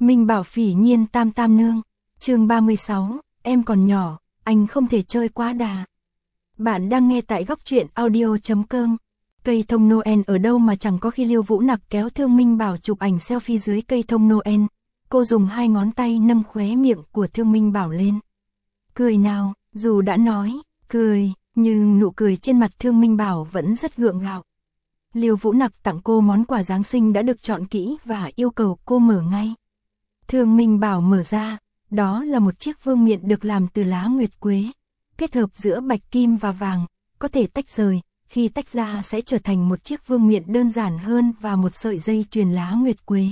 Minh Bảo phỉ nhiên tam tam nương. Chương 36, em còn nhỏ, anh không thể chơi quá đà. Bạn đang nghe tại góc truyện audio.com. Cây thông Noel ở đâu mà chẳng có khi Liêu Vũ Nặc kéo Thương Minh Bảo chụp ảnh selfie dưới cây thông Noel. Cô dùng 2 ngón tay nâng khóe miệng của Thương Minh Bảo lên. Cười nào, dù đã nói, cười, nhưng nụ cười trên mặt Thương Minh Bảo vẫn rất gượng gạo. Liêu Vũ Nặc tặng cô món quà Giáng sinh đã được chọn kỹ và yêu cầu cô mở ngay. Thương Minh Bảo mở ra, đó là một chiếc vương miện được làm từ lá nguyệt quế, kết hợp giữa bạch kim và vàng, có thể tách rời, khi tách ra sẽ trở thành một chiếc vương miện đơn giản hơn và một sợi dây chuyền lá nguyệt quế.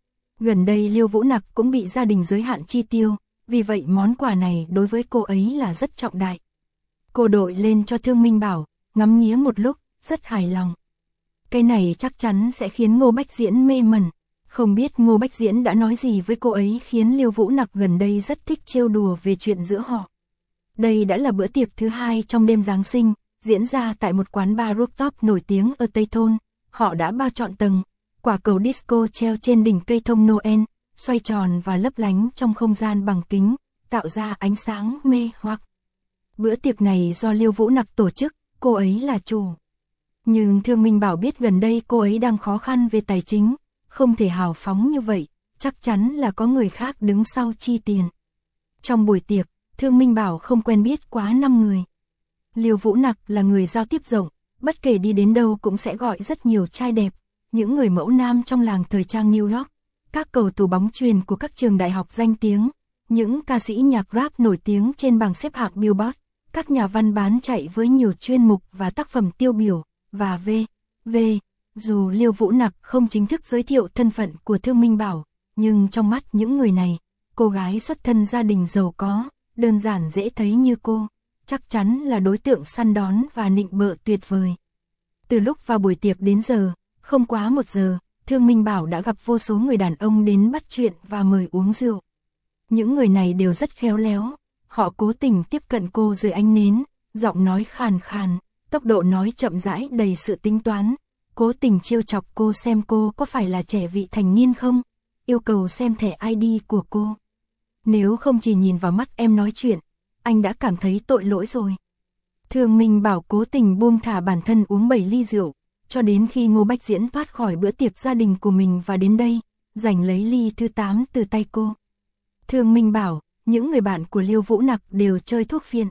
Gần đây Liêu Vũ Nặc cũng bị gia đình giới hạn chi tiêu, vì vậy món quà này đối với cô ấy là rất trọng đại. Cô đội lên cho Thương Minh Bảo, ngắm nghía một lúc, rất hài lòng. Cái này chắc chắn sẽ khiến Ngô Bách Diễn mê mẩn. Không biết Ngô Bách Diễn đã nói gì với cô ấy khiến Liêu Vũ Nặc gần đây rất thích trêu đùa về chuyện giữa họ. Đây đã là bữa tiệc thứ 2 trong đêm Giáng sinh, diễn ra tại một quán bar rooftop nổi tiếng ở Tây Thôn. Họ đã bao trọn tầng, quả cầu disco treo trên đỉnh cây thông Noel, xoay tròn và lấp lánh trong không gian bằng kính, tạo ra ánh sáng mê hoặc. Bữa tiệc này do Liêu Vũ Nặc tổ chức, cô ấy là chủ. Nhưng Thương Minh Bảo biết gần đây cô ấy đang khó khăn về tài chính, không thể hào phóng như vậy, chắc chắn là có người khác đứng sau chi tiền. Trong buổi tiệc, Thương Minh Bảo không quen biết quá 5 người. Liêu Vũ Nặc là người giao tiếp rộng, bất kể đi đến đâu cũng sẽ gọi rất nhiều trai đẹp, những người mẫu nam trong làng thời trang New York, các cầu thủ bóng chuyền của các trường đại học danh tiếng, những ca sĩ nhạc rap nổi tiếng trên bảng xếp hạng Billboard, các nhà văn bán chạy với nhiều chuyên mục và tác phẩm tiêu biểu, và v.v. Dù Liêu Vũ Nặc không chính thức giới thiệu thân phận của Thương Minh Bảo, nhưng trong mắt những người này, cô gái xuất thân gia đình giàu có, đơn giản dễ thấy như cô, chắc chắn là đối tượng săn đón và nịnh bợ tuyệt vời. Từ lúc vào buổi tiệc đến giờ, không quá 1 giờ, Thương Minh Bảo đã gặp vô số người đàn ông đến bắt chuyện và mời uống rượu. Những người này đều rất khéo léo, họ cố tình tiếp cận cô dưới ánh nến, giọng nói khàn khàn, tốc độ nói chậm rãi đầy sự tính toán, cố tình trêu chọc cô xem cô có phải là trẻ vị thành niên không, yêu cầu xem thẻ ID của cô. Nếu không chỉ nhìn vào mắt em nói chuyện, anh đã cảm thấy tội lỗi rồi. Thương Minh Bảo cố tình buông thả bản thân uống 7 ly rượu, cho đến khi Ngô Bách Diễn thoát khỏi bữa tiệc gia đình của mình và đến đây, giành lấy ly thứ 8 từ tay cô. Thương Minh Bảo, những người bạn của Liêu Vũ Nặc đều chơi thuốc phiện.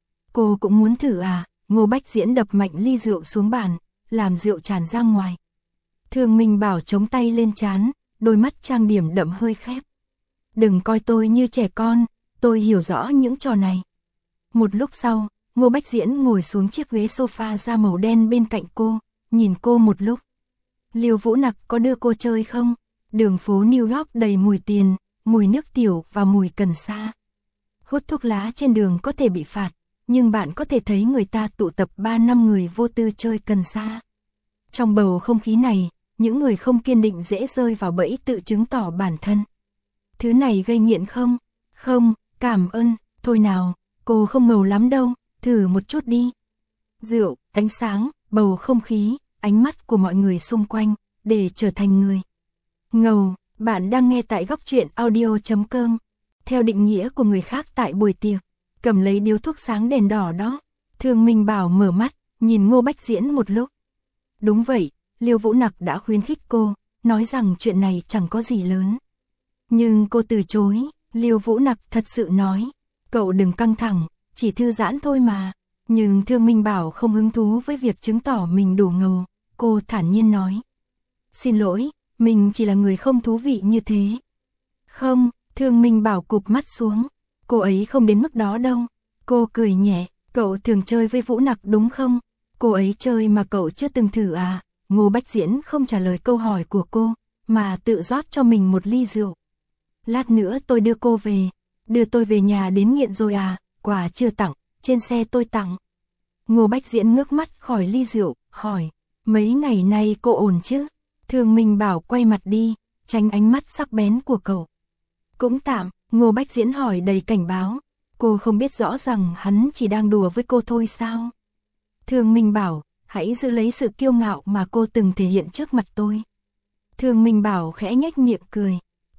Cô cũng muốn thử à? Ngô Bách Diễn đập mạnh ly rượu xuống bàn, làm rượu tràn ra ngoài. Thương Minh Bảo chống tay lên trán, đôi mắt trang điểm đậm hơi khép. Đừng coi tôi như trẻ con, tôi hiểu rõ những trò này. Một lúc sau, Ngô Bách Diễn ngồi xuống chiếc ghế sofa da màu đen bên cạnh cô, nhìn cô một lúc. Liêu Vũ Nặc có đưa cô chơi không? Đường phố New York đầy mùi tiền, mùi nước tiểu và mùi cần sa. Hút thuốc lá trên đường có thể bị phạt, nhưng bạn có thể thấy người ta tụ tập 3-5 người vô tư chơi cần sa. Trong bầu không khí này, những người không kiên định dễ rơi vào bẫy tự chứng tỏ bản thân. Thứ này gây nghiện không? Không, cảm ơn, thôi nào, cô không ngầu lắm đâu, thử một chút đi. Rượu, ánh sáng, bầu không khí, ánh mắt của mọi người xung quanh, để trở thành người ngầu. Bạn đang nghe tại góc truyện audio.com. Theo định nghĩa của người khác tại buổi tiệc, cầm lấy điếu thuốc sáng đèn đỏ đó. Thương Minh Bảo mở mắt, nhìn Ngô Bách Diễn một lúc. Đúng vậy, Liêu Vũ Nặc đã khuyến khích cô, nói rằng chuyện này chẳng có gì lớn. Nhưng cô từ chối, Liêu Vũ Nặc thật sự nói, cậu đừng căng thẳng, chỉ thư giãn thôi mà. Nhưng Thương Minh Bảo không hứng thú với việc chứng tỏ mình đủ ngầu, cô thản nhiên nói. Xin lỗi, mình chỉ là người không thú vị như thế. Không, Thương Minh Bảo cụp mắt xuống, cô ấy không đến mức đó đâu. Cô cười nhẹ, cậu thường chơi với Vũ Nặc đúng không? Cô ấy chơi mà cậu chưa từng thử à? Ngô Bách Diễn không trả lời câu hỏi của cô, mà tự rót cho mình một ly rượu. Lát nữa tôi đưa cô về. Đưa tôi về nhà đến nghiện rồi à? Quà chưa tặng, trên xe tôi tặng. Ngô Bách Diễn ngước mắt khỏi ly rượu, hỏi, mấy ngày nay cô ổn chứ? Thương Minh Bảo quay mặt đi, tránh ánh mắt sắc bén của cậu. Cũng tạm, Ngô Bách Diễn hỏi đầy cảnh báo. Cô không biết rõ rằng hắn chỉ đang đùa với cô thôi sao? Thương Minh Bảo, hãy giữ lấy sự kiêu ngạo mà cô từng thể hiện trước mặt tôi. Thương Minh Bảo khẽ nhếch miệng cười,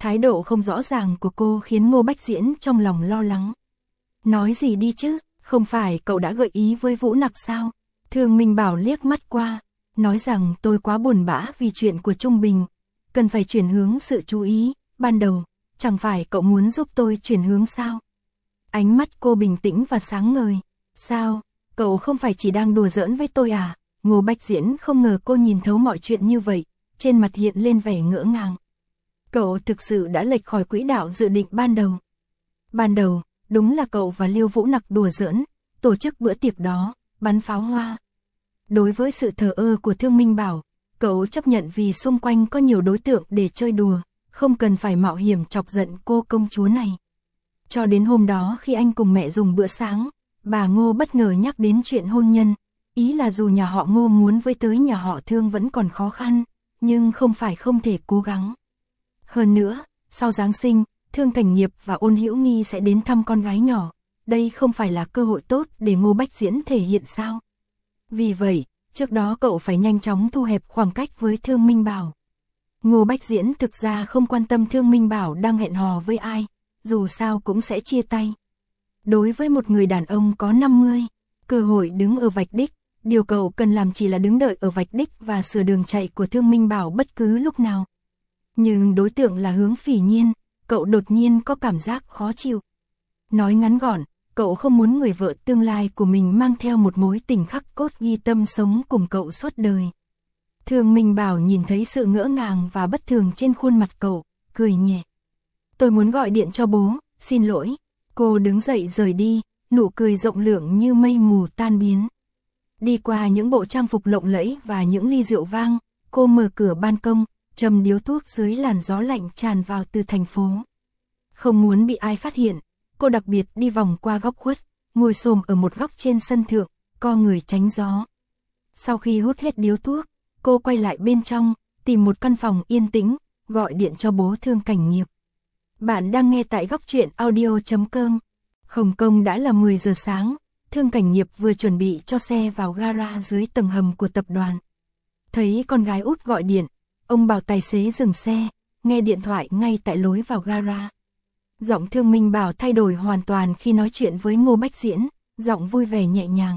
Thái độ không rõ ràng của cô khiến Ngô Bách Diễn trong lòng lo lắng. Nói gì đi chứ, không phải cậu đã gợi ý với Vũ Nặc sao? Thương Minh Bảo liếc mắt qua, nói rằng tôi quá buồn bã vì chuyện của Trung Bình, cần phải chuyển hướng sự chú ý, ban đầu, chẳng phải cậu muốn giúp tôi chuyển hướng sao? Ánh mắt cô bình tĩnh và sáng ngời, sao, cậu không phải chỉ đang đùa giỡn với tôi à? Ngô Bách Diễn không ngờ cô nhìn thấu mọi chuyện như vậy, trên mặt hiện lên vẻ ngỡ ngàng. Cậu thực sự đã lệch khỏi quỹ đạo dự định ban đầu. Ban đầu, đúng là cậu và Liêu Vũ Nặc đùa giỡn, tổ chức bữa tiệc đó, bắn pháo hoa. Đối với sự thờ ơ của Thương Minh Bảo, cậu chấp nhận vì xung quanh có nhiều đối tượng để chơi đùa, không cần phải mạo hiểm chọc giận cô công chúa này. Cho đến hôm đó khi anh cùng mẹ dùng bữa sáng, bà Ngô bất ngờ nhắc đến chuyện hôn nhân, ý là dù nhà họ Ngô muốn với tới nhà họ Thương vẫn còn khó khăn, nhưng không phải không thể cố gắng. Hơn nữa, sau Giáng sinh, Thương Cảnh Nghiệp và Ôn Hữu Nghi sẽ đến thăm con gái nhỏ, đây không phải là cơ hội tốt để Ngô Bách Diễn thể hiện sao? Vì vậy, trước đó cậu phải nhanh chóng thu hẹp khoảng cách với Thương Minh Bảo. Ngô Bách Diễn thực ra không quan tâm Thương Minh Bảo đang hẹn hò với ai, dù sao cũng sẽ chia tay. Đối với một người đàn ông có 50, cơ hội đứng ở vạch đích, điều cậu cần làm chỉ là đứng đợi ở vạch đích và sửa đường chạy của Thương Minh Bảo bất cứ lúc nào. Nhưng đối tượng là Hướng Phỉ Nhiên, cậu đột nhiên có cảm giác khó chịu. Nói ngắn gọn, cậu không muốn người vợ tương lai của mình mang theo một mối tình khắc cốt ghi tâm sống cùng cậu suốt đời. Thương Minh Bảo nhìn thấy sự ngỡ ngàng và bất thường trên khuôn mặt cậu, cười nhẹ. Tôi muốn gọi điện cho bố, xin lỗi. Cô đứng dậy rời đi, nụ cười rộng lượng như mây mù tan biến. Đi qua những bộ trang phục lộng lẫy và những ly rượu vang, cô mở cửa ban công, châm điếu thuốc dưới làn gió lạnh tràn vào từ thành phố. Không muốn bị ai phát hiện, cô đặc biệt đi vòng qua góc khuất, ngồi xổm ở một góc trên sân thượng, co người tránh gió. Sau khi hút hết điếu thuốc, cô quay lại bên trong, tìm một căn phòng yên tĩnh, gọi điện cho bố Thương Cảnh Nghiệp. Bạn đang nghe tại góc truyện audio.com. Hồng Kông đã là 10 giờ sáng, Thương Cảnh Nghiệp vừa chuẩn bị cho xe vào gara dưới tầng hầm của tập đoàn. Thấy con gái út gọi điện, ông bảo tài xế dừng xe, nghe điện thoại ngay tại lối vào gara. Giọng Thương Minh Bảo thay đổi hoàn toàn khi nói chuyện với Ngô Bách Diễn, giọng vui vẻ nhẹ nhàng.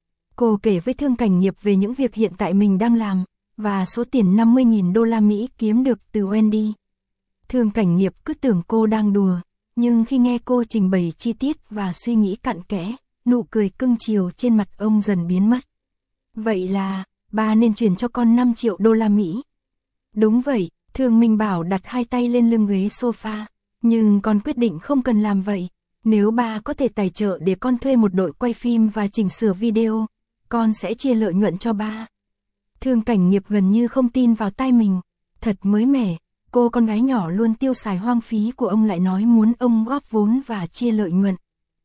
Cô kể với Thương Cảnh Nghiệp về những việc hiện tại mình đang làm, và số tiền 50.000 đô la Mỹ kiếm được từ Wendy. Thương Cảnh Nghiệp cứ tưởng cô đang đùa, nhưng khi nghe cô trình bày chi tiết và suy nghĩ cặn kẽ, nụ cười cưng chiều trên mặt ông dần biến mất. Vậy là, ba nên chuyển cho con 5 triệu đô la Mỹ. Đúng vậy, Thương Minh Bảo đặt hai tay lên lưng ghế sofa, nhưng con quyết định không cần làm vậy. Nếu ba có thể tài trợ để con thuê một đội quay phim và chỉnh sửa video, con sẽ chia lợi nhuận cho ba. Thương Cảnh Nghiệp gần như không tin vào tai mình, thật mới mẻ, cô con gái nhỏ luôn tiêu xài hoang phí của ông lại nói muốn ông góp vốn và chia lợi nhuận.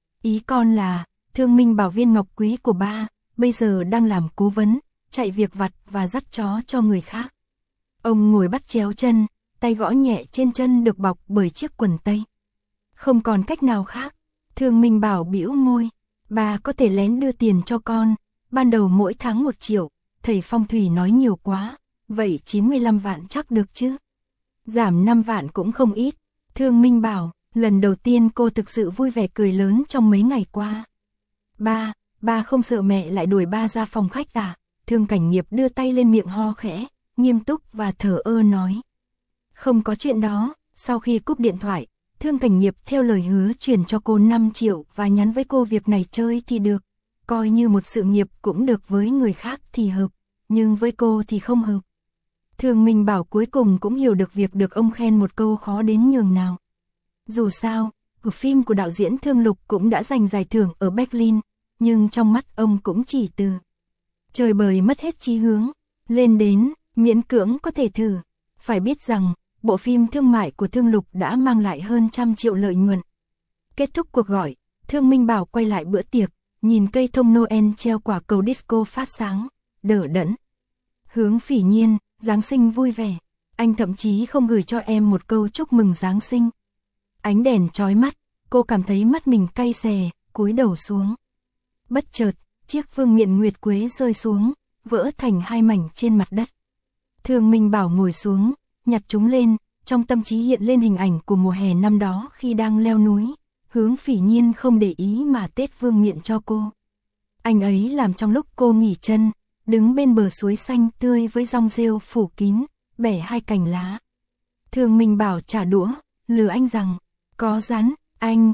Ý con là, Thương Minh Bảo viên ngọc quý của ba, bây giờ đang làm cố vấn, chạy việc vặt và dắt chó cho người khác. Ông ngồi bắt chéo chân, tay gõ nhẹ trên chân được bọc bởi chiếc quần tây. Không còn cách nào khác, Thương Minh Bảo bĩu môi, bà có thể lén đưa tiền cho con, ban đầu mỗi tháng 1 triệu, thầy phong thủy nói nhiều quá, vậy 95 vạn chắc được chứ. Giảm 5 vạn cũng không ít, Thương Minh Bảo, lần đầu tiên cô thực sự vui vẻ cười lớn trong mấy ngày qua. Ba không sợ mẹ lại đuổi ba ra phòng khách à? Thương Cảnh Nghiệp đưa tay lên miệng ho khẽ, nghiêm túc và thờ ơ nói. Không có chuyện đó, sau khi cúp điện thoại, Thương Cảnh Nghiệp theo lời hứa chuyển cho cô 5 triệu và nhắn với cô việc này chơi thì được, coi như một sự nghiệp cũng được, với người khác thì hợp, nhưng với cô thì không hợp. Thương Minh Bảo cuối cùng cũng hiểu được việc được ông khen một câu khó đến nhường nào. Dù sao, phim của đạo diễn Thương Lục cũng đã giành giải thưởng ở Berlin, nhưng trong mắt ông cũng chỉ từ chơi bời mất hết chí hướng, lên đến miễn cưỡng có thể thử. Phải biết rằng, bộ phim thương mại của Thương Lục đã mang lại hơn 100 triệu lợi nhuận. Kết thúc cuộc gọi, Thương Minh Bảo quay lại bữa tiệc, nhìn cây thông Noel treo quả cầu disco phát sáng, đờ đẫn. Hướng Phỉ Nhiên, Giáng sinh vui vẻ, anh thậm chí không gửi cho em một câu chúc mừng Giáng sinh. Ánh đèn chói mắt, cô cảm thấy mắt mình cay xè, cúi đầu xuống. Bất chợt, chiếc vương miện nguyệt quế rơi xuống, vỡ thành 2 mảnh trên mặt đất. Thương Minh Bảo ngồi xuống, nhặt chúng lên, trong tâm trí hiện lên hình ảnh của mùa hè năm đó khi đang leo núi, Hướng Phỉ Nhiên không để ý mà tết vương miện cho cô. Anh ấy làm trong lúc cô nghỉ chân, đứng bên bờ suối xanh tươi với rong rêu phủ kín, bẻ hai cành lá. Thương Minh Bảo trả đũa, lừa anh rằng, có rắn, anh,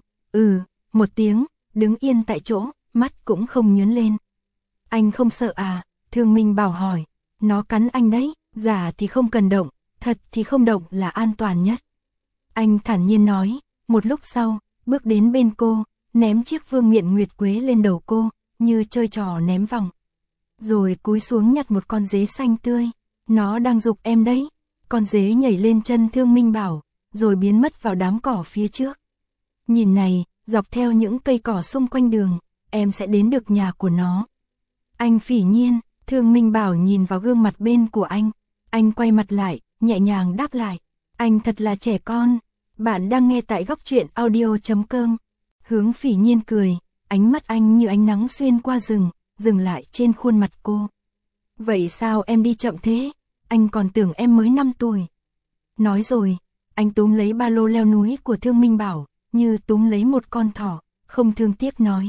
một tiếng, đứng yên tại chỗ, mắt cũng không nhướng lên. Anh không sợ à? Thương Minh Bảo hỏi, nó cắn anh đấy, giả thì không cần động, thật thì không động là an toàn nhất. Anh thản nhiên nói, một lúc sau, bước đến bên cô, ném chiếc vương miện nguyệt quế lên đầu cô, như chơi trò ném vòng. Rồi cúi xuống nhặt một con dế xanh tươi, nó đang giục em đấy. Con dế nhảy lên chân Thương Minh Bảo, rồi biến mất vào đám cỏ phía trước. Nhìn này, dọc theo những cây cỏ xung quanh đường, em sẽ đến được nhà của nó. Anh Phỉ Nhiên, Thương Minh Bảo nhìn vào gương mặt bên của anh quay mặt lại, nhẹ nhàng đáp lại. Anh thật là trẻ con. Bạn đang nghe tại góc truyện audio.com. Hướng Phỉ Nhiên cười, ánh mắt anh như ánh nắng xuyên qua rừng, dừng lại trên khuôn mặt cô. Vậy sao em đi chậm thế? Anh còn tưởng em mới 5 tuổi. Nói rồi, anh túm lấy ba lô leo núi của Thương Minh Bảo, như túm lấy một con thỏ, không thương tiếc nói.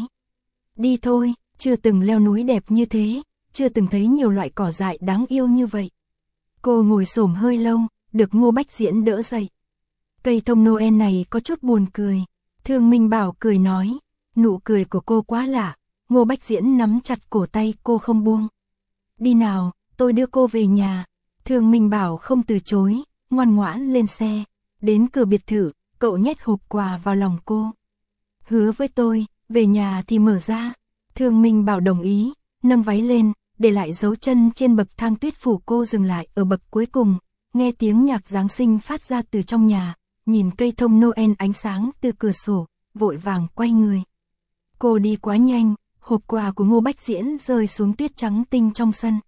Đi thôi, chưa từng leo núi đẹp như thế, chưa từng thấy nhiều loại cỏ dại đáng yêu như vậy. Cô ngồi xổm hơi lâu, được Ngô Bách Diễn đỡ dậy. Cây thông Noel này có chút buồn cười. Thương Minh Bảo cười nói, nụ cười của cô quá lạ. Ngô Bách Diễn nắm chặt cổ tay cô không buông. Đi nào, tôi đưa cô về nhà. Thương Minh Bảo không từ chối, ngoan ngoãn lên xe. Đến cửa biệt thự, cậu nhét hộp quà vào lòng cô. Hứa với tôi, về nhà thì mở ra. Thương Minh Bảo đồng ý, nâng váy lên, để lại dấu chân trên bậc thang tuyết phủ. Cô dừng lại ở bậc cuối cùng, nghe tiếng nhạc Giáng sinh phát ra từ trong nhà, nhìn cây thông Noel ánh sáng từ cửa sổ, vội vàng quay người. Cô đi quá nhanh, hộp quà của Ngô Bách Diễn rơi xuống tuyết trắng tinh trong sân.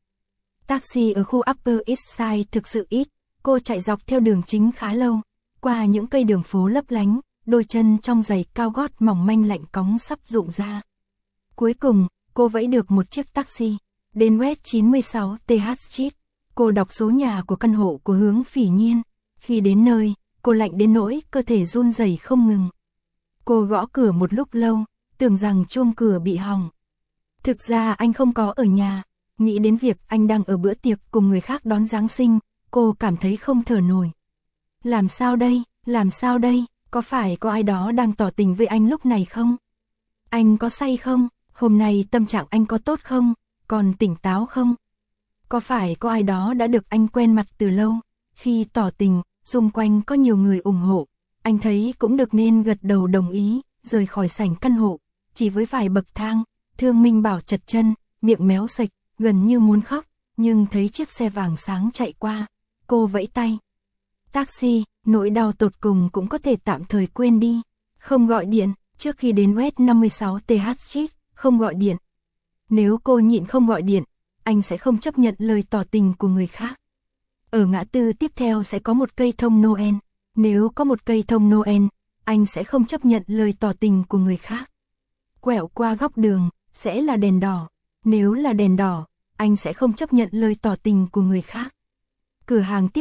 Taxi ở khu Upper East Side thực sự ít, cô chạy dọc theo đường chính khá lâu, qua những cây đường phố lấp lánh, đôi chân trong giày cao gót mỏng manh lạnh cóng sắp rụng ra. Cuối cùng, cô vẫy được một chiếc taxi, đến West 96 TH Street. Cô đọc số nhà của căn hộ của Hướng Phỉ Nhiên. Khi đến nơi, cô lạnh đến nỗi cơ thể run rẩy không ngừng. Cô gõ cửa một lúc lâu, tưởng rằng chuông cửa bị hỏng. Thực ra anh không có ở nhà. Nghĩ đến việc anh đang ở bữa tiệc cùng người khác đón Giáng sinh, cô cảm thấy không thở nổi. Làm sao đây? Làm sao đây? Có phải có ai đó đang tỏ tình với anh lúc này không? Anh có say không? Hôm nay tâm trạng anh có tốt không? Còn tỉnh táo không? Có phải có ai đó đã được anh quen mặt từ lâu? Khi tỏ tình, xung quanh có nhiều người ủng hộ. Anh thấy cũng được nên gật đầu đồng ý, rời khỏi sảnh căn hộ. Chỉ với vài bậc thang, Thương Minh Bảo chật chân, miệng méo sạch, gần như muốn khóc, nhưng thấy chiếc xe vàng sáng chạy qua. Cô vẫy tay. Taxi, nỗi đau tột cùng cũng có thể tạm thời quên đi. Không gọi điện, trước khi đến West 56 TH Street, không gọi điện. Nếu cô nhịn không gọi điện, anh sẽ không chấp nhận lời tỏ tình của người khác. Ở ngã tư tiếp theo sẽ có một cây thông Noel. Nếu có một cây thông Noel, anh sẽ không chấp nhận lời tỏ tình của người khác. Quẹo qua góc đường, sẽ là đèn đỏ. Nếu là đèn đỏ, anh sẽ không chấp nhận lời tỏ tình của người khác. Cửa hàng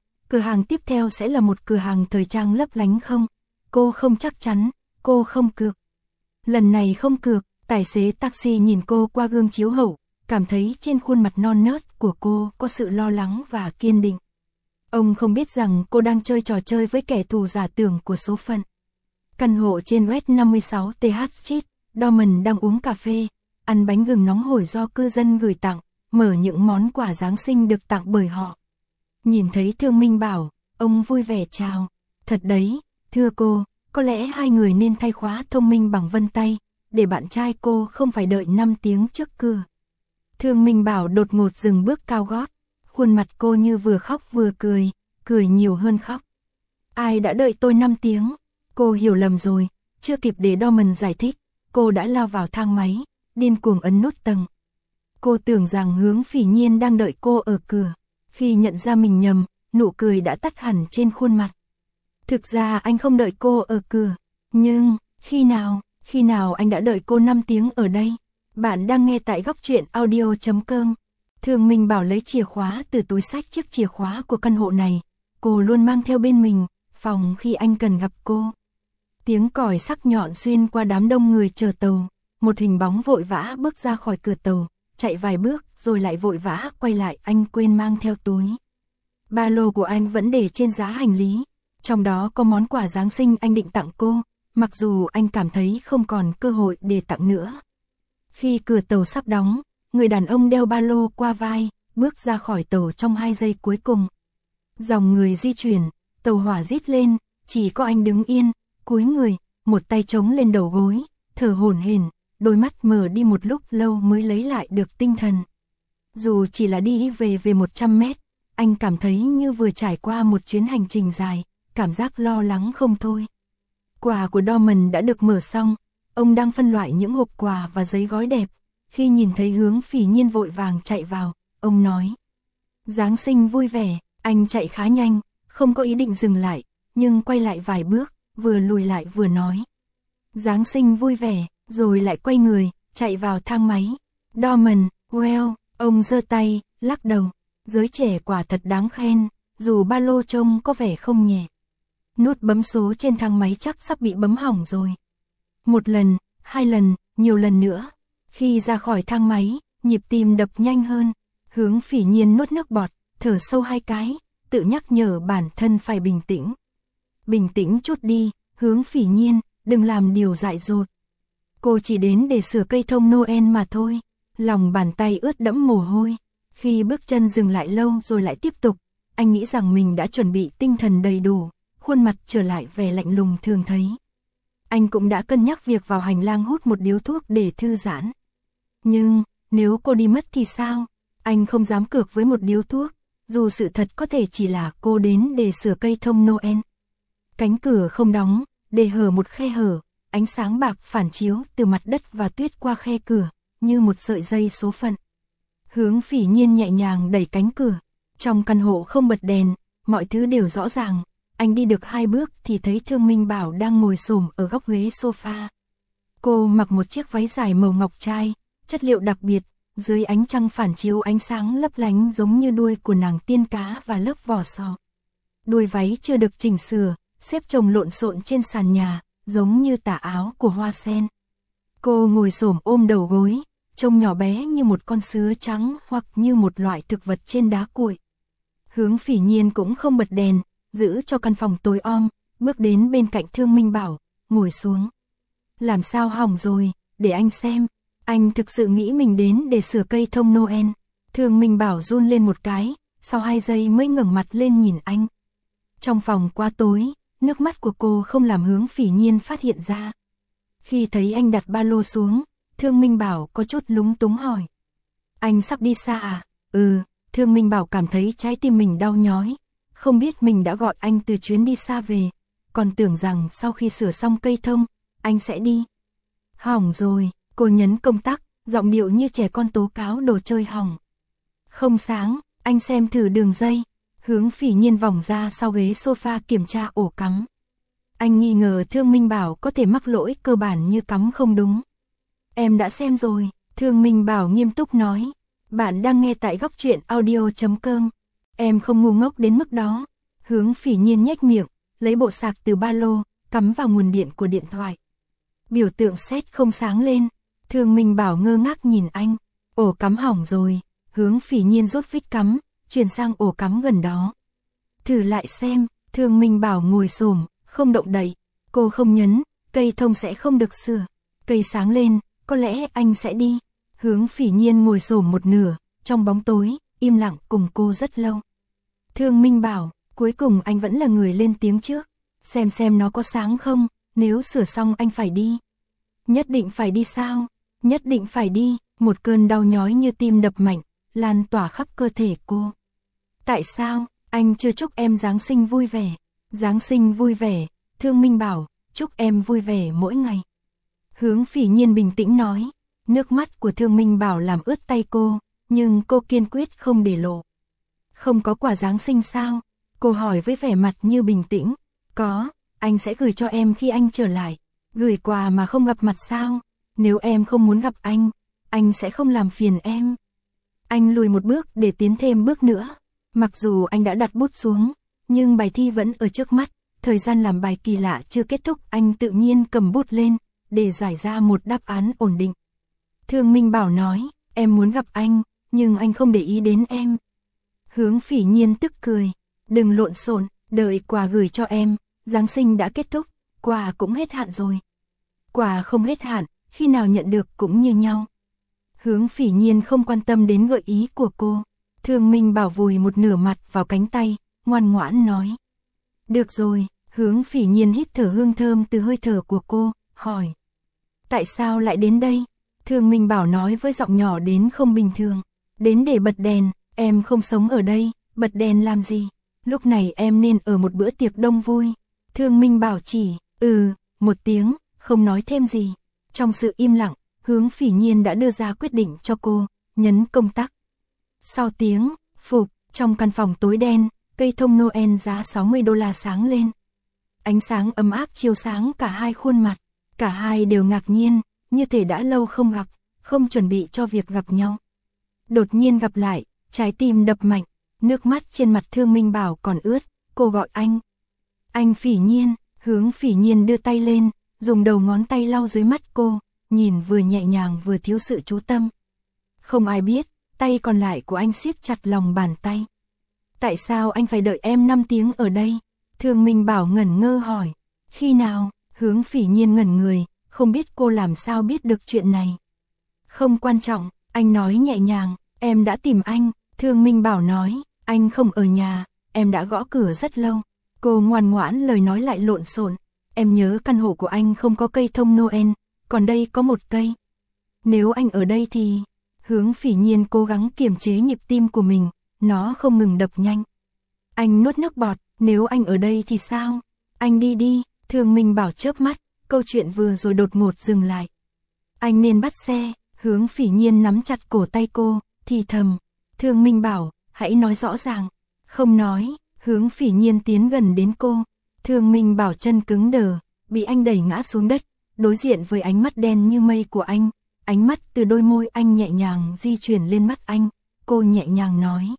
tiếp theo sẽ là một cửa hàng thời trang lấp lánh không? Cô không chắc chắn, cô không cược. Lần này không cược, tài xế taxi nhìn cô qua gương chiếu hậu, cảm thấy trên khuôn mặt non nớt của cô có sự lo lắng và kiên định. Ông không biết rằng cô đang chơi trò chơi với kẻ thù giả tưởng của số phận. Căn hộ trên West 56 TH Street, Dorman đang uống cà phê, ăn bánh gừng nóng hổi do cư dân gửi tặng, mở những món quà Giáng sinh được tặng bởi họ. Nhìn thấy Thương Minh Bảo, ông vui vẻ chào. Thật đấy, thưa cô, có lẽ hai người nên thay khóa thông minh bằng vân tay, để bạn trai cô không phải đợi 5 tiếng trước cửa. Thương Minh Bảo đột ngột dừng bước cao gót, khuôn mặt cô như vừa khóc vừa cười, cười nhiều hơn khóc. Ai đã đợi tôi 5 tiếng? Cô hiểu lầm rồi, chưa kịp để Dorman giải thích, cô đã lao vào thang máy, điên cuồng ấn nút tầng. Cô tưởng rằng Hướng Phỉ Nhiên đang đợi cô ở cửa, khi nhận ra mình nhầm, nụ cười đã tắt hẳn trên khuôn mặt. Thực ra anh không đợi cô ở cửa, nhưng, khi nào anh đã đợi cô 5 tiếng ở đây? Bạn đang nghe tại góc truyện audio.com. Thương Minh Bảo lấy chìa khóa từ túi xách chiếc chìa khóa của căn hộ này, cô luôn mang theo bên mình, phòng khi anh cần gặp cô. Tiếng còi sắc nhọn xuyên qua đám đông người chờ tàu, một hình bóng vội vã bước ra khỏi cửa tàu, chạy vài bước rồi lại vội vã quay lại, anh quên mang theo túi. Ba lô của anh vẫn để trên giá hành lý, trong đó có món quà Giáng sinh anh định tặng cô, mặc dù anh cảm thấy không còn cơ hội để tặng nữa. Khi cửa tàu sắp đóng, người đàn ông đeo ba lô qua vai, bước ra khỏi tàu trong 2 giây cuối cùng. Dòng người di chuyển, tàu hỏa rít lên, chỉ có anh đứng yên, cúi người, một tay chống lên đầu gối, thở hổn hển, đôi mắt mở đi một lúc lâu mới lấy lại được tinh thần. Dù chỉ là đi về 100 mét, anh cảm thấy như vừa trải qua một chuyến hành trình dài, cảm giác lo lắng không thôi. Quà của Dorman đã được mở xong, ông đang phân loại những hộp quà và giấy gói đẹp. Khi nhìn thấy Hướng Phỉ Nhiên vội vàng chạy vào, ông nói: Giáng sinh vui vẻ. Anh chạy khá nhanh, không có ý định dừng lại, nhưng quay lại vài bước, vừa lùi lại vừa nói: Giáng sinh vui vẻ, rồi lại quay người, chạy vào thang máy. Dorman, well, ông giơ tay, lắc đầu. Giới trẻ quả thật đáng khen, dù ba lô trông có vẻ không nhẹ. Nút bấm số trên thang máy chắc sắp bị bấm hỏng rồi. Một lần, 2 lần, nhiều lần nữa. Khi ra khỏi thang máy, nhịp tim đập nhanh hơn. Hướng Phỉ Nhiên nuốt nước bọt, thở sâu 2 cái, tự nhắc nhở bản thân phải bình tĩnh. Bình tĩnh chút đi, Hướng Phỉ Nhiên, đừng làm điều dại dột. Cô chỉ đến để sửa cây thông Noel mà thôi. Lòng bàn tay ướt đẫm mồ hôi. Khi bước chân dừng lại lâu rồi lại tiếp tục, anh nghĩ rằng mình đã chuẩn bị tinh thần đầy đủ, khuôn mặt trở lại vẻ lạnh lùng thường thấy. Anh cũng đã cân nhắc việc vào hành lang hút một điếu thuốc để thư giãn. Nhưng, nếu cô đi mất thì sao? Anh không dám cược với một điếu thuốc, dù sự thật có thể chỉ là cô đến để sửa cây thông Noel. Cánh cửa không đóng, để hở một khe hở, ánh sáng bạc phản chiếu từ mặt đất và tuyết qua khe cửa, như một sợi dây số phận. Hướng Phỉ Nhiên nhẹ nhàng đẩy cánh cửa. Trong căn hộ không bật đèn, mọi thứ đều rõ ràng. Anh đi được 2 bước thì thấy Thương Minh Bảo đang ngồi xổm ở góc ghế sofa. Cô mặc một chiếc váy dài màu ngọc trai, chất liệu đặc biệt, dưới ánh trăng phản chiếu ánh sáng lấp lánh giống như đuôi của nàng tiên cá và lớp vỏ sò. Đuôi váy chưa được chỉnh sửa, xếp chồng lộn xộn trên sàn nhà, giống như tà áo của hoa sen. Cô ngồi xổm ôm đầu gối, trông nhỏ bé như một con sứa trắng hoặc như một loại thực vật trên đá cuội. Hướng Phỉ Nhiên cũng không bật đèn, giữ cho căn phòng tối om, bước đến bên cạnh Thương Minh Bảo, ngồi xuống. Làm sao hỏng rồi, để anh xem. Anh thực sự nghĩ mình đến để sửa cây thông Noel. Thương Minh Bảo run lên một cái, sau 2 giây mới ngẩng mặt lên nhìn anh. Trong phòng quá tối, nước mắt của cô không làm Hướng Phỉ Nhiên phát hiện ra. Khi thấy anh đặt ba lô xuống, Thương Minh Bảo có chút lúng túng hỏi: Anh sắp đi xa à? Thương Minh Bảo cảm thấy trái tim mình đau nhói. Không biết mình đã gọi anh từ chuyến đi xa về, còn tưởng rằng sau khi sửa xong cây thông, anh sẽ đi. Hỏng rồi, cô nhấn công tắc, giọng điệu như trẻ con tố cáo đồ chơi hỏng. Không sáng, anh xem thử đường dây. Hướng Phỉ Nhiên vòng ra sau ghế sofa kiểm tra ổ cắm. Anh nghi ngờ Thương Minh Bảo có thể mắc lỗi cơ bản như cắm không đúng. Em đã xem rồi, Thương Minh Bảo nghiêm túc nói. Bạn đang nghe tại góc truyện audio.com. Em không ngu ngốc đến mức đó. Hướng Phỉ Nhiên nhếch miệng, lấy bộ sạc từ ba lô, cắm vào nguồn điện của điện thoại. Biểu tượng sét không sáng lên. Thương Minh Bảo ngơ ngác nhìn anh. Ổ cắm hỏng rồi. Hướng Phỉ Nhiên rút phích cắm, chuyển sang ổ cắm gần đó. Thử lại xem. Thương Minh Bảo ngồi xổm, không động đậy. Cô không nhấn, cây thông sẽ không được sửa. Cây sáng lên, có lẽ anh sẽ đi. Hướng Phỉ Nhiên ngồi xổm một nửa, trong bóng tối, im lặng cùng cô rất lâu. Thương Minh Bảo, cuối cùng anh vẫn là người lên tiếng trước. Xem nó có sáng không, nếu sửa xong anh phải đi. Nhất định phải đi sao? Nhất định phải đi. Một cơn đau nhói như tim đập mạnh, lan tỏa khắp cơ thể cô. Tại sao? Anh chưa chúc em Giáng sinh vui vẻ. Giáng sinh vui vẻ. Thương Minh Bảo, chúc em vui vẻ mỗi ngày. Hướng Phỉ Nhiên bình tĩnh nói. Nước mắt của Thương Minh Bảo làm ướt tay cô, nhưng cô kiên quyết không để lộ. Không có quà Giáng sinh sao? Cô hỏi với vẻ mặt như bình tĩnh. Có, anh sẽ gửi cho em khi anh trở lại. Gửi quà mà không gặp mặt sao? Nếu em không muốn gặp anh sẽ không làm phiền em. Anh lùi một bước để tiến thêm bước nữa. Mặc dù anh đã đặt bút xuống, nhưng bài thi vẫn ở trước mắt, thời gian làm bài kỳ lạ chưa kết thúc, anh tự nhiên cầm bút lên, để giải ra một đáp án ổn định. Thương Minh Bảo nói, em muốn gặp anh, nhưng anh không để ý đến em. Hướng Phỉ Nhiên tức cười, đừng lộn xộn, đợi quà gửi cho em, Giáng sinh đã kết thúc, quà cũng hết hạn rồi. Quà không hết hạn, khi nào nhận được cũng như nhau. Hướng Phỉ Nhiên không quan tâm đến gợi ý của cô. Thương Minh Bảo vùi một nửa mặt vào cánh tay, ngoan ngoãn nói. Được rồi, Hướng Phỉ Nhiên hít thở hương thơm từ hơi thở của cô, hỏi. Tại sao lại đến đây? Thương Minh Bảo nói với giọng nhỏ đến không bình thường. Đến để bật đèn, em không sống ở đây, bật đèn làm gì? Lúc này em nên ở một bữa tiệc đông vui. Thương Minh Bảo chỉ, một tiếng, không nói thêm gì. Trong sự im lặng, Hướng Phỉ Nhiên đã đưa ra quyết định cho cô, nhấn công tắc. Sau tiếng, phục, trong căn phòng tối đen, cây thông Noel giá $60 sáng lên. Ánh sáng ấm áp chiếu sáng cả hai khuôn mặt, cả hai đều ngạc nhiên, như thể đã lâu không gặp, không chuẩn bị cho việc gặp nhau. Đột nhiên gặp lại, trái tim đập mạnh, nước mắt trên mặt Thương Minh Bảo còn ướt, cô gọi anh. Anh Phỉ Nhiên, Hướng Phỉ Nhiên đưa tay lên, dùng đầu ngón tay lau dưới mắt cô, nhìn vừa nhẹ nhàng vừa thiếu sự chú tâm. Không ai biết, tay còn lại của anh siết chặt lòng bàn tay. Tại sao anh phải đợi em 5 tiếng ở đây? Thương Minh Bảo ngẩn ngơ hỏi. Khi nào? Hướng Phỉ Nhiên ngẩn người, không biết cô làm sao biết được chuyện này. Không quan trọng, anh nói nhẹ nhàng, em đã tìm anh. Thương Minh Bảo nói, anh không ở nhà, em đã gõ cửa rất lâu. Cô ngoan ngoãn lời nói lại lộn xộn. Em nhớ căn hộ của anh không có cây thông Noel, còn đây có một cây. Nếu anh ở đây thì... Hướng Phỉ Nhiên cố gắng kiềm chế nhịp tim của mình, nó không ngừng đập nhanh. Anh nuốt nước bọt, nếu anh ở đây thì sao? Anh đi đi, Thương Minh Bảo chớp mắt, câu chuyện vừa rồi đột ngột dừng lại. Anh nên bắt xe, Hướng Phỉ Nhiên nắm chặt cổ tay cô, thì thầm. Thương Minh Bảo, hãy nói rõ ràng. Không nói, Hướng Phỉ Nhiên tiến gần đến cô. Thương Minh Bảo chân cứng đờ, bị anh đẩy ngã xuống đất, đối diện với ánh mắt đen như mây của anh. Ánh mắt từ đôi môi anh nhẹ nhàng di chuyển lên mắt anh, cô nhẹ nhàng nói.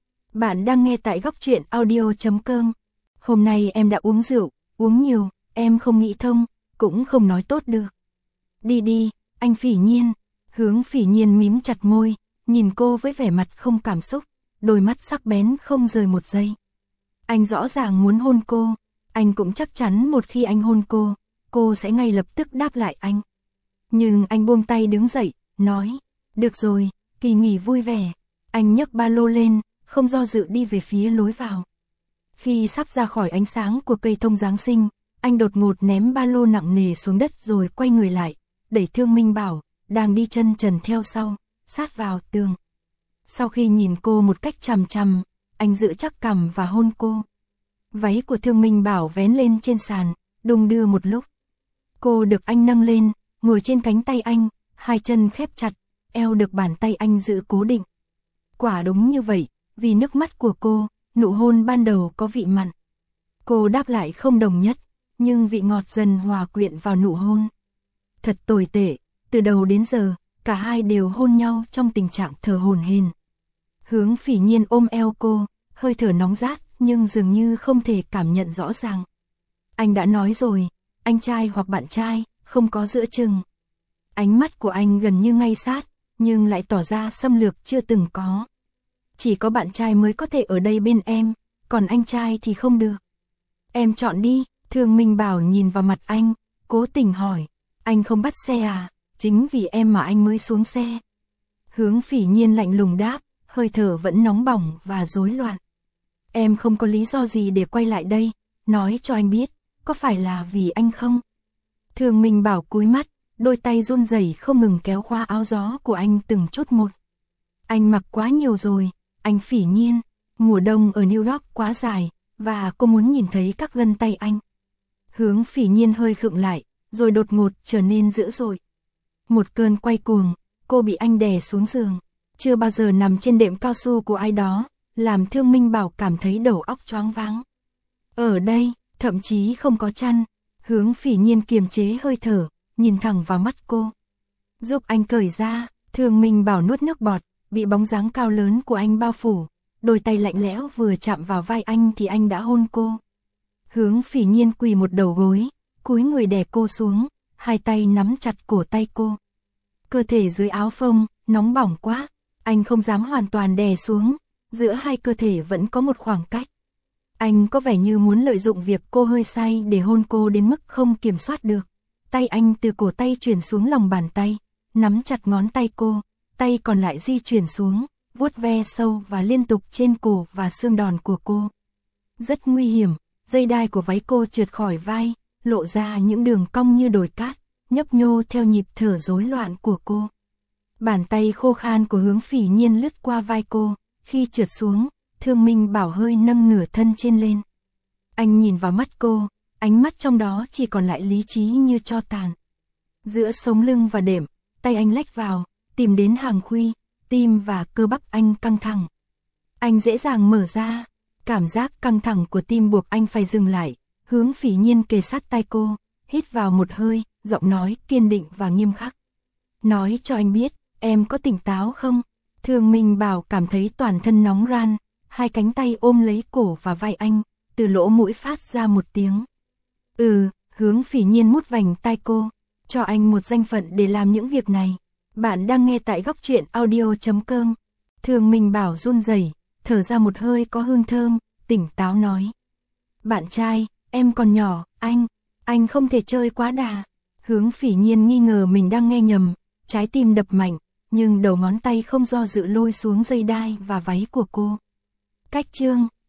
Bạn đang nghe tại góc truyện audio.com. Hôm nay em đã uống rượu, uống nhiều, em không nghĩ thông, cũng không nói tốt được. Đi đi, anh Phỉ Nhiên. Hướng Phỉ Nhiên mím chặt môi, nhìn cô với vẻ mặt không cảm xúc, đôi mắt sắc bén không rời một giây. Anh rõ ràng muốn hôn cô, anh cũng chắc chắn một khi anh hôn cô sẽ ngay lập tức đáp lại anh. Nhưng anh buông tay đứng dậy, nói, được rồi, kỳ nghỉ vui vẻ. Anh nhấc ba lô lên, không do dự đi về phía lối vào. Khi sắp ra khỏi ánh sáng của cây thông Giáng sinh, anh đột ngột ném ba lô nặng nề xuống đất rồi quay người lại, đẩy Thương Minh Bảo, đang đi chân trần theo sau, sát vào tường. Sau khi nhìn cô một cách chằm chằm, anh giữ chắc cằm và hôn cô. Váy của Thương Minh Bảo vén lên trên sàn, đung đưa một lúc. Cô được anh nâng lên, ngồi trên cánh tay anh, hai chân khép chặt, eo được bàn tay anh giữ cố định. Quả đúng như vậy, vì nước mắt của cô, nụ hôn ban đầu có vị mặn. Cô đáp lại không đồng nhất, nhưng vị ngọt dần hòa quyện vào nụ hôn. Thật tồi tệ, từ đầu đến giờ, cả hai đều hôn nhau trong tình trạng thở hổn hển. Hướng Phỉ Nhiên ôm eo cô, hơi thở nóng rát nhưng dường như không thể cảm nhận rõ ràng. Anh đã nói rồi, anh trai hoặc bạn trai, không có giữa chừng. Ánh mắt của anh gần như ngay sát, nhưng lại tỏ ra xâm lược chưa từng có. Chỉ có bạn trai mới có thể ở đây bên em, còn anh trai thì không được. Em chọn đi, Thương Minh Bảo nhìn vào mặt anh, cố tình hỏi, anh không bắt xe à, chính vì em mà anh mới xuống xe. Hướng Phỉ Nhiên lạnh lùng đáp, hơi thở vẫn nóng bỏng và rối loạn. Em không có lý do gì để quay lại đây, nói cho anh biết, có phải là vì anh không? Thương Minh Bảo cúi mắt, đôi tay run rẩy không ngừng kéo khoa áo gió của anh từng chút một. Anh mặc quá nhiều rồi, anh Phỉ Nhiên, mùa đông ở New York quá dài, và cô muốn nhìn thấy các gân tay anh. Hướng Phỉ Nhiên hơi khựng lại, rồi đột ngột trở nên dữ dội. Một cơn quay cuồng, cô bị anh đè xuống giường. Chưa bao giờ nằm trên đệm cao su của ai đó, làm Thương Minh Bảo cảm thấy đầu óc choáng váng. Ở đây, thậm chí không có chăn. Hướng Phỉ Nhiên kiềm chế hơi thở, nhìn thẳng vào mắt cô. Giúp anh cởi ra, Thương Minh Bảo nuốt nước bọt, bị bóng dáng cao lớn của anh bao phủ, đôi tay lạnh lẽo vừa chạm vào vai anh thì anh đã hôn cô. Hướng Phỉ Nhiên quỳ một đầu gối, cúi người đè cô xuống, hai tay nắm chặt cổ tay cô. Cơ thể dưới áo phông, nóng bỏng quá, anh không dám hoàn toàn đè xuống, giữa hai cơ thể vẫn có một khoảng cách. Anh có vẻ như muốn lợi dụng việc cô hơi say để hôn cô đến mức không kiểm soát được. Tay anh từ cổ tay chuyển xuống lòng bàn tay, nắm chặt ngón tay cô, tay còn lại di chuyển xuống, vuốt ve sâu và liên tục trên cổ và xương đòn của cô. Rất nguy hiểm, dây đai của váy cô trượt khỏi vai, lộ ra những đường cong như đồi cát, nhấp nhô theo nhịp thở rối loạn của cô. Bàn tay khô khan của Hướng Phỉ Nhiên lướt qua vai cô, khi trượt xuống, Thương Minh Bảo hơi nâng nửa thân trên lên. Anh nhìn vào mắt cô, ánh mắt trong đó chỉ còn lại lý trí như tro tàn. Giữa sống lưng và đệm, tay anh lách vào, tìm đến hàng khuy, tim và cơ bắp anh căng thẳng. Anh dễ dàng mở ra, cảm giác căng thẳng của tim buộc anh phải dừng lại. Hướng Phỉ Nhiên kề sát tai cô, hít vào một hơi, giọng nói kiên định và nghiêm khắc. Nói cho anh biết, em có tỉnh táo không? Thương Minh Bảo cảm thấy toàn thân nóng ran, hai cánh tay ôm lấy cổ và vai anh, từ lỗ mũi phát ra một tiếng. Hướng Phỉ Nhiên mút vành tai cô, cho anh một danh phận để làm những việc này. Bạn đang nghe tại góc truyện audio.com. Thương Minh Bảo run rẩy, thở ra một hơi có hương thơm, tỉnh táo nói. Bạn trai, em còn nhỏ, anh không thể chơi quá đà. Hướng Phỉ Nhiên nghi ngờ mình đang nghe nhầm, trái tim đập mạnh, nhưng đầu ngón tay không do dự lôi xuống dây đai và váy của cô. Cách chương